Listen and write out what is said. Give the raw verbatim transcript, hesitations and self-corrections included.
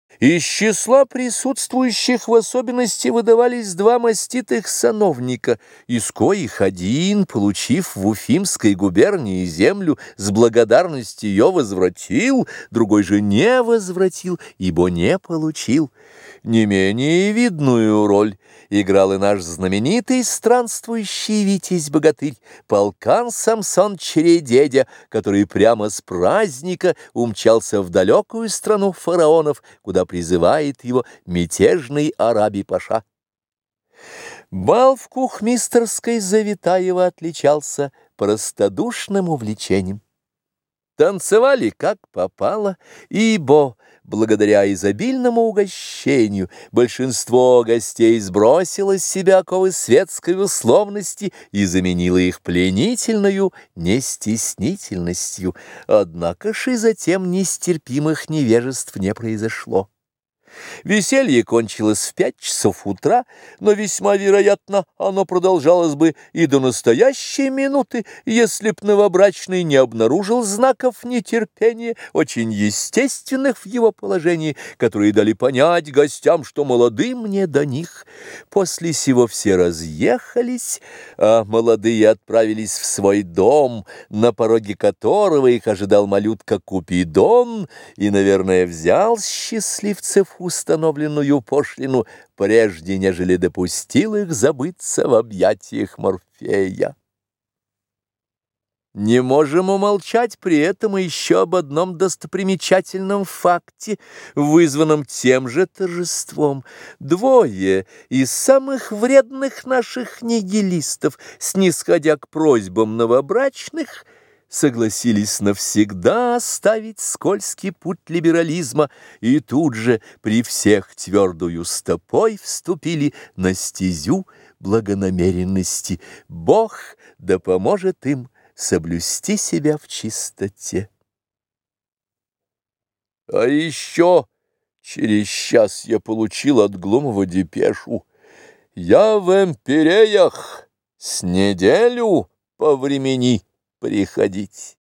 Из числа присутствующих в особенности выдавались два маститых сановника, из коих один, получив в Уфимской губернии землю, с благодарностью ее возвратил, другой же не возвратил, ибо не получил. Не менее видную роль играл и наш знаменитый странствующий витязь-богатырь полкан Самсон Чередедя, который прямо с праздника умчался в далекую страну фараонов, куда призывает его мятежный Араби-паша. Бал в Кухмистерской Завитаева отличался простодушным увлечением. Танцевали как попало, ибо, благодаря изобильному угощению, большинство гостей сбросило с себя оковы светской условности и заменило их пленительною нестеснительностью. Однако ж и затем нестерпимых невежеств не произошло. Веселье кончилось в пять часов утра, но весьма вероятно оно продолжалось бы и до настоящей минуты, если б новобрачный не обнаружил знаков нетерпения, очень естественных в его положении, которые дали понять гостям, что молодым не до них. После сего все разъехались, а молодые отправились в свой дом, на пороге которого их ожидал малютка Купидон, и, наверное, взял с счастливцев установленную пошлину, прежде нежели допустил их забыться в объятиях Морфея. Не можем умолчать при этом еще об одном достопримечательном факте, вызванном тем же торжеством. Двое из самых вредных наших нигилистов, снисходя к просьбам новобрачных, согласились навсегда оставить скользкий путь либерализма и тут же при всех твердую стопой вступили на стезю благонамеренности. Бог да поможет им соблюсти себя в чистоте. А еще через час я получил от Глумова депешу. Я в Эмпиреях с неделю по времени приходить.